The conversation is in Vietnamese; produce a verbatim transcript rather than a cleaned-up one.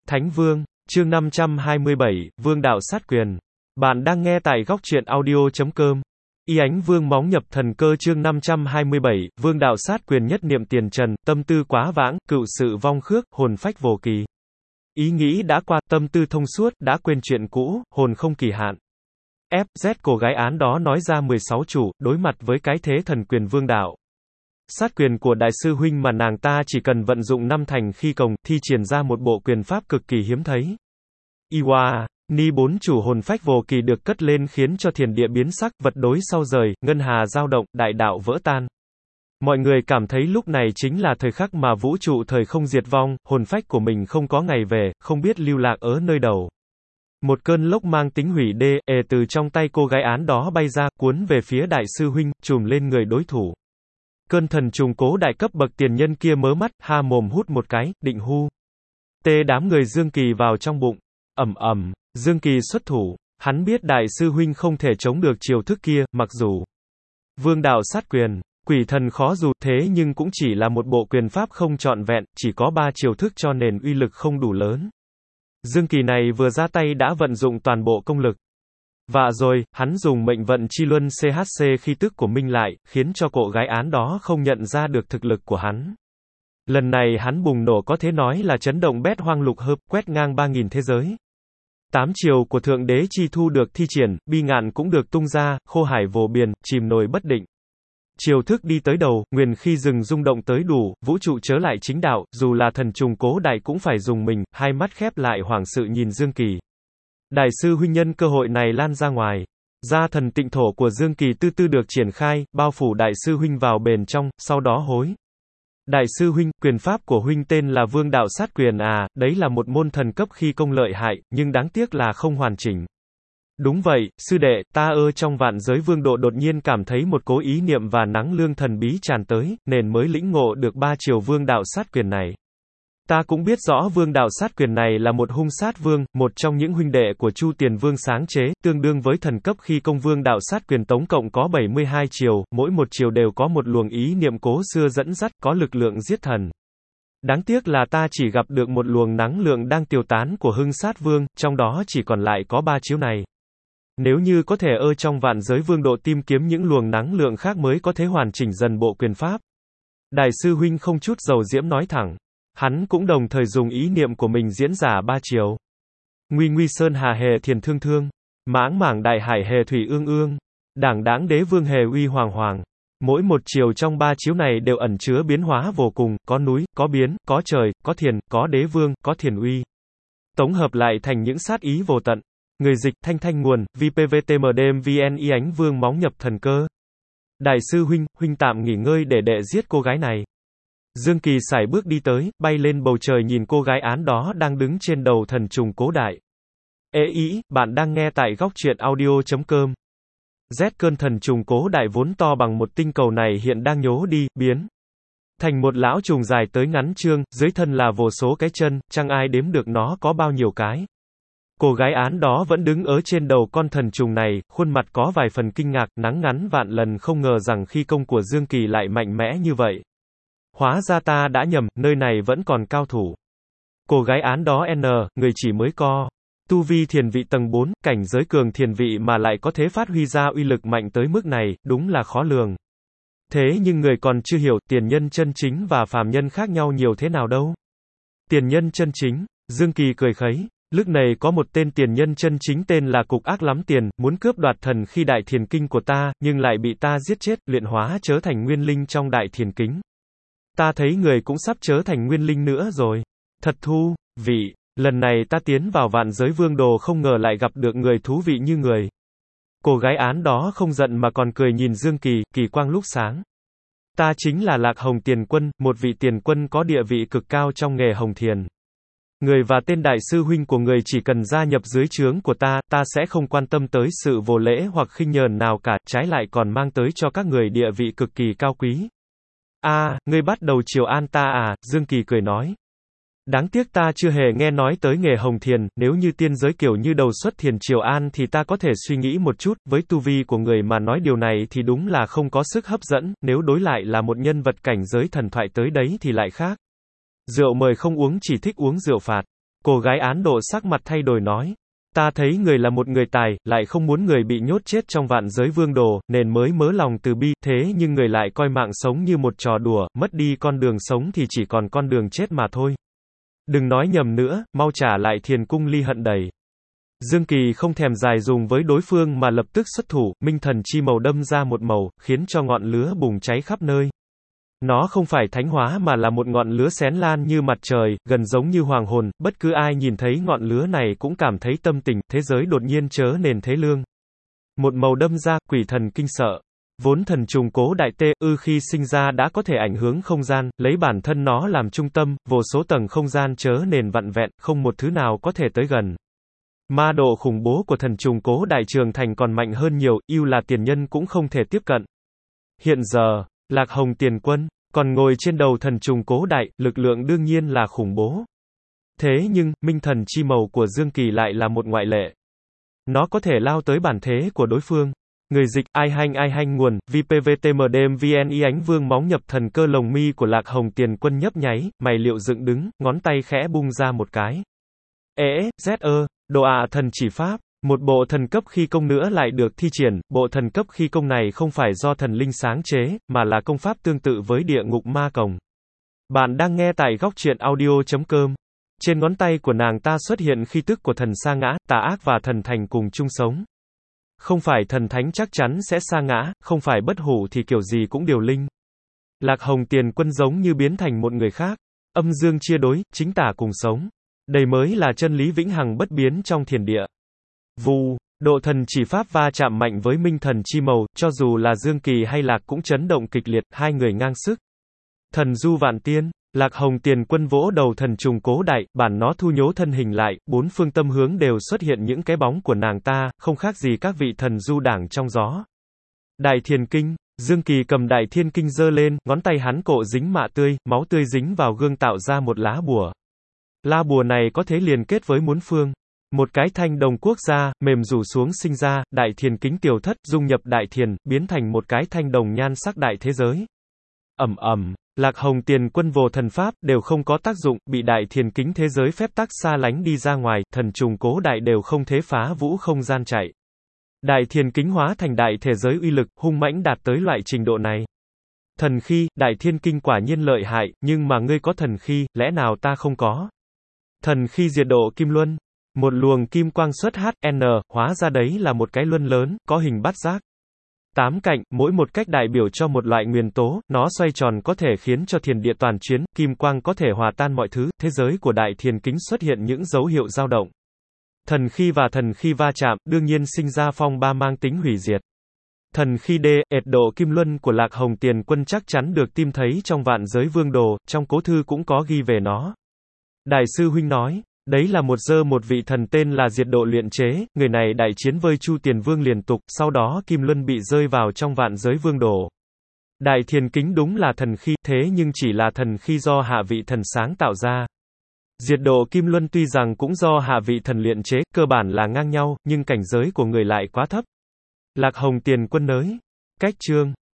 Thánh Vương, chương năm trăm hai mươi bảy, Vương đạo sát quyền. Bạn đang nghe tại góc truyện audio chấm com. Y Ánh Vương móng nhập thần cơ chương năm trăm hai mươi bảy, Vương đạo sát quyền nhất niệm tiền trần, tâm tư quá vãng, cựu sự vong khước, hồn phách vô kỳ. Ý nghĩ đã qua, tâm tư thông suốt, đã quên chuyện cũ, hồn không kỳ hạn. ép dét cô gái án đó nói ra mười sáu chủ, đối mặt với cái thế thần quyền vương đạo. Sát quyền của đại sư huynh mà nàng ta chỉ cần vận dụng năm thành khi cồng, thi triển ra một bộ quyền pháp cực kỳ hiếm thấy. Iwa, ni bốn chủ hồn phách vô kỳ được cất lên khiến cho thiền địa biến sắc, vật đối sau rời, ngân hà dao động, đại đạo vỡ tan. Mọi người cảm thấy lúc này chính là thời khắc mà vũ trụ thời không diệt vong, hồn phách của mình không có ngày về, không biết lưu lạc ở nơi đầu. Một cơn lốc mang tính hủy đê, ề từ trong tay cô gái án đó bay ra, cuốn về phía đại sư huynh, trùm lên người đối thủ. Cơn thần trùng cố đại cấp bậc tiền nhân kia mớ mắt, ha mồm hút một cái, định hu. Tê đám người Dương Kỳ vào trong bụng. Ầm ầm, Dương Kỳ xuất thủ, hắn biết đại sư huynh không thể chống được chiều thức kia, mặc dù vương đạo sát quyền, quỷ thần khó dù, thế nhưng cũng chỉ là một bộ quyền pháp không trọn vẹn, chỉ có ba chiều thức cho nên uy lực không đủ lớn. Dương Kỳ này vừa ra tay đã vận dụng toàn bộ công lực. Và rồi, hắn dùng mệnh vận chi luân xê hát xê khi tức của Minh lại, khiến cho cô gái án đó không nhận ra được thực lực của hắn. Lần này hắn bùng nổ có thể nói là chấn động bét hoang lục hợp, quét ngang ba nghìn thế giới. Tám chiều của Thượng Đế chi thu được thi triển, bi ngạn cũng được tung ra, khô hải vô biên, chìm nổi bất định. Chiều thức đi tới đầu, nguyền khi rừng rung động tới đủ, vũ trụ chớ lại chính đạo, dù là thần trùng cố đại cũng phải dùng mình, hai mắt khép lại hoảng sự nhìn Dương Kỳ. Đại sư huynh nhân cơ hội này lan ra ngoài. Gia thần tịnh thổ của Dương Kỳ tư tư được triển khai, bao phủ đại sư huynh vào bền trong, sau đó hối. Đại sư huynh, quyền pháp của huynh tên là Vương đạo sát quyền à, đấy là một môn thần cấp khi công lợi hại, nhưng đáng tiếc là không hoàn chỉnh. Đúng vậy, sư đệ, ta ơ trong vạn giới vương độ đột nhiên cảm thấy một cố ý niệm và nắng lương thần bí tràn tới, nên mới lĩnh ngộ được ba chiều vương đạo sát quyền này. Ta cũng biết rõ vương đạo sát quyền này là một hung sát vương, một trong những huynh đệ của Chu Tiền Vương sáng chế, tương đương với thần cấp khi công vương đạo sát quyền tổng cộng có bảy mươi hai chiều, mỗi một chiều đều có một luồng ý niệm cố xưa dẫn dắt, có lực lượng giết thần. Đáng tiếc là ta chỉ gặp được một luồng năng lượng đang tiêu tán của hưng sát vương, trong đó chỉ còn lại có ba chiếu này. Nếu như có thể ơ trong vạn giới vương độ tìm kiếm những luồng năng lượng khác mới có thể hoàn chỉnh dần bộ quyền pháp. Đại sư huynh không chút dầu diễm nói thẳng. Hắn cũng đồng thời dùng ý niệm của mình diễn giả ba chiều. Nguy nguy sơn hà hề thiền thương thương. Mãng mảng đại hải hề thủy ương ương. Đảng đáng đế vương hề uy hoàng hoàng. Mỗi một chiều trong ba chiếu này đều ẩn chứa biến hóa vô cùng, có núi, có biến, có trời, có thiền, có đế vương, có thiền uy. Tổng hợp lại thành những sát ý vô tận. Người dịch, Thanh Thanh nguồn, vê pê vê tê em đê vê en Y Ánh Vương móng nhập thần cơ. Đại sư huynh, huynh tạm nghỉ ngơi để đệ giết cô gái này. Dương Kỳ sải bước đi tới, bay lên bầu trời nhìn cô gái án đó đang đứng trên đầu thần trùng cố đại. Ê ý, bạn đang nghe tại góc truyện audio chấm com. Z cơn thần trùng cố đại vốn to bằng một tinh cầu này hiện đang nhố đi, biến thành một lão trùng dài tới ngắn trương, dưới thân là vô số cái chân, chẳng ai đếm được nó có bao nhiêu cái. Cô gái án đó vẫn đứng ở trên đầu con thần trùng này, khuôn mặt có vài phần kinh ngạc, nắng ngắn vạn lần không ngờ rằng khi công của Dương Kỳ lại mạnh mẽ như vậy. Hóa ra ta đã nhầm, nơi này vẫn còn cao thủ. Cô gái án đó N, người chỉ mới co. Tu vi thiền vị tầng bốn, cảnh giới cường thiền vị mà lại có thể phát huy ra uy lực mạnh tới mức này, đúng là khó lường. Thế nhưng người còn chưa hiểu, tiền nhân chân chính và phàm nhân khác nhau nhiều thế nào đâu. Tiền nhân chân chính, Dương Kỳ cười khẩy. Lúc này có một tên tiền nhân chân chính tên là Cục Ác Lắm Tiền, muốn cướp đoạt thần khi đại thiền kinh của ta, nhưng lại bị ta giết chết, luyện hóa trở thành nguyên linh trong đại thiền kính. Ta thấy người cũng sắp trở thành nguyên linh nữa rồi. Thật thú vị, lần này ta tiến vào vạn giới vương đồ không ngờ lại gặp được người thú vị như người. Cô gái án đó không giận mà còn cười nhìn Dương Kỳ, kỳ quang lúc sáng. Ta chính là Lạc Hồng Tiền Quân, một vị tiền quân có địa vị cực cao trong nghề hồng thiền. Người và tên đại sư huynh của người chỉ cần gia nhập dưới trướng của ta, ta sẽ không quan tâm tới sự vô lễ hoặc khinh nhờn nào cả, trái lại còn mang tới cho các người địa vị cực kỳ cao quý. A, à, ngươi bắt đầu triều an ta à, Dương Kỳ cười nói. Đáng tiếc ta chưa hề nghe nói tới nghề hồng thiền, nếu như tiên giới kiểu như đầu xuất thiền triều an thì ta có thể suy nghĩ một chút, với tu vi của người mà nói điều này thì đúng là không có sức hấp dẫn, nếu đối lại là một nhân vật cảnh giới thần thoại tới đấy thì lại khác. Rượu mời không uống chỉ thích uống rượu phạt. Cô gái Án Độ sắc mặt thay đổi nói. Ta thấy người là một người tài, lại không muốn người bị nhốt chết trong vạn giới vương đồ, nên mới mớ lòng từ bi, thế nhưng người lại coi mạng sống như một trò đùa, mất đi con đường sống thì chỉ còn con đường chết mà thôi. Đừng nói nhầm nữa, mau trả lại thiền cung ly hận đầy. Dương Kỳ không thèm dài dùng với đối phương mà lập tức xuất thủ, minh thần chi màu đâm ra một màu, khiến cho ngọn lửa bùng cháy khắp nơi. Nó không phải thánh hóa mà là một ngọn lửa xén lan như mặt trời, gần giống như hoàng hồn, bất cứ ai nhìn thấy ngọn lửa này cũng cảm thấy tâm tình, thế giới đột nhiên chớ nền thế lương. Một màu đâm ra, quỷ thần kinh sợ. Vốn thần trùng cố đại tê ư khi sinh ra đã có thể ảnh hưởng không gian, lấy bản thân nó làm trung tâm, vô số tầng không gian chớ nền vặn vẹn, không một thứ nào có thể tới gần. Ma độ khủng bố của thần trùng cố đại trường thành còn mạnh hơn nhiều, yêu là tiền nhân cũng không thể tiếp cận. Hiện giờ, Lạc Hồng Tiền Quân còn ngồi trên đầu thần trùng cố đại, lực lượng đương nhiên là khủng bố. Thế nhưng, minh thần chi màu của Dương Kỳ lại là một ngoại lệ. Nó có thể lao tới bản thế của đối phương. Người dịch, ai hanh ai hanh nguồn, vê pê vê tê em đê em vê en y ánh vương móng nhập thần cơ lồng mi của Lạc Hồng Tiền Quân nhấp nháy, mày liệu dựng đứng, ngón tay khẽ bung ra một cái. Ế, z ơ, đồ ạ thần chỉ pháp. Một bộ thần cấp khí công nữa lại được thi triển, bộ thần cấp khí công này không phải do thần linh sáng chế, mà là công pháp tương tự với địa ngục ma cồng. Bạn đang nghe tại góc truyện audio chấm com. Trên ngón tay của nàng ta xuất hiện khí tức của thần sa ngã, tà ác và thần thành cùng chung sống. Không phải thần thánh chắc chắn sẽ sa ngã, không phải bất hủ thì kiểu gì cũng điều linh. Lạc Hồng Tiền Quân giống như biến thành một người khác. Âm dương chia đối, chính tà cùng sống. Đây mới là chân lý vĩnh hằng bất biến trong thiền địa. Vù, độ thần chỉ pháp va chạm mạnh với minh thần chi màu, cho dù là Dương Kỳ hay Lạc cũng chấn động kịch liệt, hai người ngang sức. Thần du vạn tiên, Lạc Hồng Tiền Quân vỗ đầu thần trùng cố đại, bản nó thu nhố thân hình lại, bốn phương tâm hướng đều xuất hiện những cái bóng của nàng ta, không khác gì các vị thần du đảng trong gió. Đại Thiền Kinh, Dương Kỳ cầm Đại Thiên Kinh giơ lên, ngón tay hắn cộ dính mạ tươi, máu tươi dính vào gương tạo ra một lá bùa. Lá bùa này có thể liên kết với bốn phương. Một cái thanh đồng quốc gia, mềm rủ xuống sinh ra, Đại Thiền Kính tiểu thất, dung nhập Đại Thiền, biến thành một cái thanh đồng nhan sắc đại thế giới. Ầm ầm, Lạc Hồng Tiền Quân vô thần pháp, đều không có tác dụng, bị Đại Thiền Kính thế giới phép tắc xa lánh đi ra ngoài, thần trùng cố đại đều không thể phá vũ không gian chạy. Đại Thiền Kính hóa thành đại thế giới uy lực, hung mãnh đạt tới loại trình độ này. Thần khí, Đại Thiên Kinh quả nhiên lợi hại, nhưng mà ngươi có thần khí, lẽ nào ta không có? Thần khí diệt độ kim luân. Một luồng kim quang xuất hát en, hóa ra đấy là một cái luân lớn, có hình bát giác. Tám cạnh, mỗi một cách đại biểu cho một loại nguyên tố, nó xoay tròn có thể khiến cho thiền địa toàn chuyến, kim quang có thể hòa tan mọi thứ, thế giới của Đại Thiền Kính xuất hiện những dấu hiệu dao động. Thần khí và thần khí va chạm, đương nhiên sinh ra phong ba mang tính hủy diệt. Thần khí đê, ệt độ kim luân của Lạc Hồng Tiền Quân chắc chắn được tìm thấy trong vạn giới vương đồ, trong cố thư cũng có ghi về nó. Đại sư huynh nói, đấy là một dơ một vị thần tên là Diệt Độ luyện chế, người này đại chiến với Chu Tiền Vương liên tục, sau đó Kim Luân bị rơi vào trong vạn giới vương đồ. Đại Thiền Kính đúng là thần khí, thế nhưng chỉ là thần khí do hạ vị thần sáng tạo ra. Diệt Độ Kim Luân tuy rằng cũng do hạ vị thần luyện chế, cơ bản là ngang nhau, nhưng cảnh giới của người lại quá thấp. Lạc Hồng Tiền Quân nới. Cách chương.